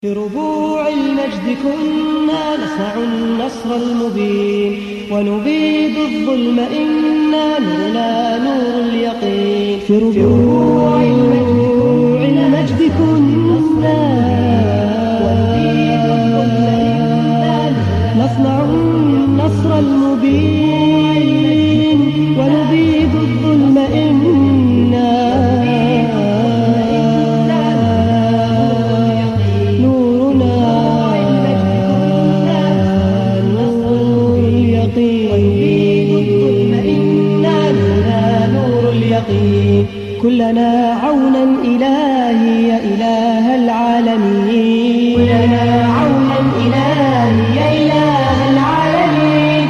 في ربوع المجد كنا نسع النصر المبين، ونبيد الظلم إنا نورنا نور اليقين. في ربوع المجد كنا ونبيد الظلم إنا نصنع النصر المبين، ونبيد الظلم إنا كلنا عونا إلهي يا إله العالمين، كلنا عونا إلهي يا إله العالمين.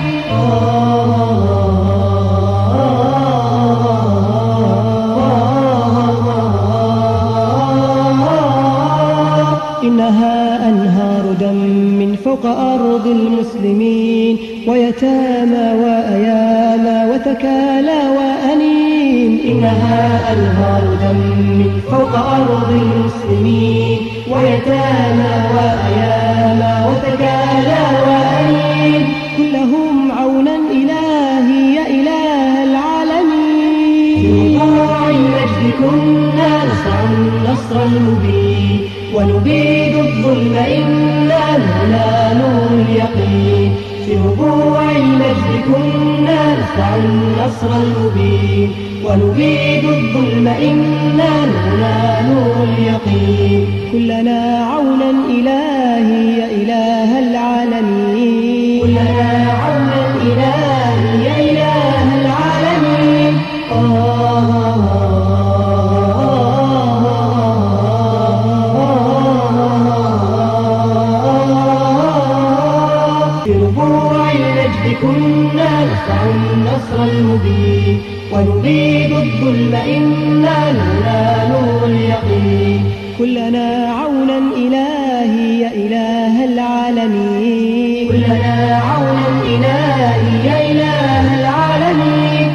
إنها أنهار دم من فوق أرض المسلمين، ويتامى وأيامى وتكالى وأنين. إنها أنهار دم من فوق أرض المسلمين، ويتامى وأيامى وتكالى وأنين. كلهم عونا إلهي يا إله العالمين. في ربوع المجد كنا نسع النصر المبين، ونبيد الظلم إنا لنا نور اليقين. في ربوع المجد كنا نسع النصر المبين، ونبيد الظلم إنا لنا نور اليقين. كلنا عونا إلهي يا إله العالمين، كلنا عونا إلهي يا إله العالمين. في ربوع المجد كنا نسع النصر المبين، ونبيد الظلم إنا لنا نور اليقين. كلنا عونا إلهي يا إله العالمين، كلنا عونا إلهي يا إله العالمين.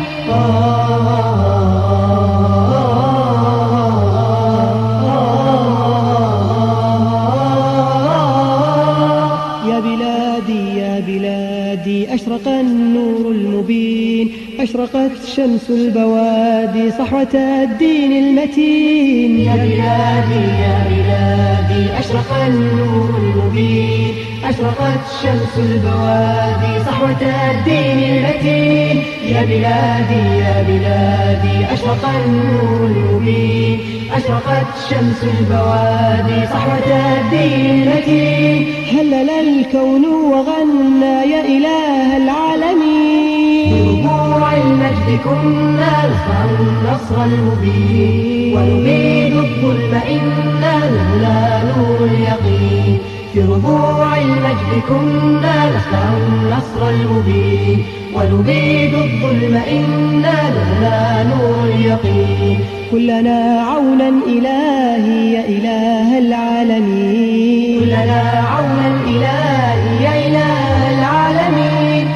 يا بلادي يا بلادي أشرق النور المبين، أشرقت شمس البوادي صحوة الدين المتين. يا بلادي يا بلادي أشرق النور المبين، أشرقت شمس البوادي صحوة الدين المتين. يا بلادي يا بلادي أشرق النور المبين، أشرقت شمس البوادي صحوة الدين المتين. هلل الكون وغنى يا إله العالمين. بربوع المجد كنا نسع النصر المبين، ونبيد الظلم إنا لنا نور اليقين. في ربوع المجد كنا نسع النصر المبين، ونبيد الظلم إنا لنا نور اليقين. كلنا عونا إلهي يا إله العالمين، كلنا عونا إلهي يا إله العالمين.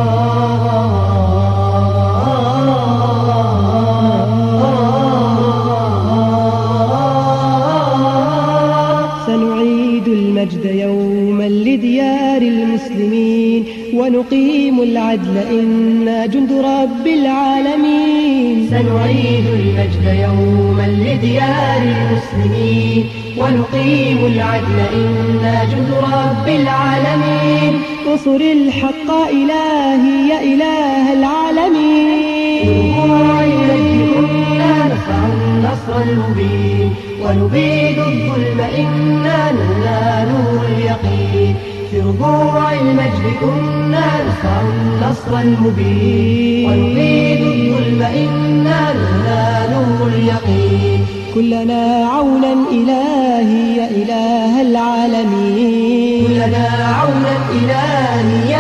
سنعيد المجد يوما لديار المسلمين، ونقيم العدل إنا جند رب العالمين. سنعيد المجد يوما لديار المسلمين، ونقيم العدل إنا جند رب العالمين. انصر الحق إلهي يا إله العالمين. بربوع المجد كنا نسع النصر المبين، ونبيد الظلم إنا لنا نور اليقين. في ربوع المجد كنا نسع النصر المبين، ونبيد الظلم إنا لنا نور اليقين. كلنا عونا إلهي يا إله العالمين، كلنا عونا إلهي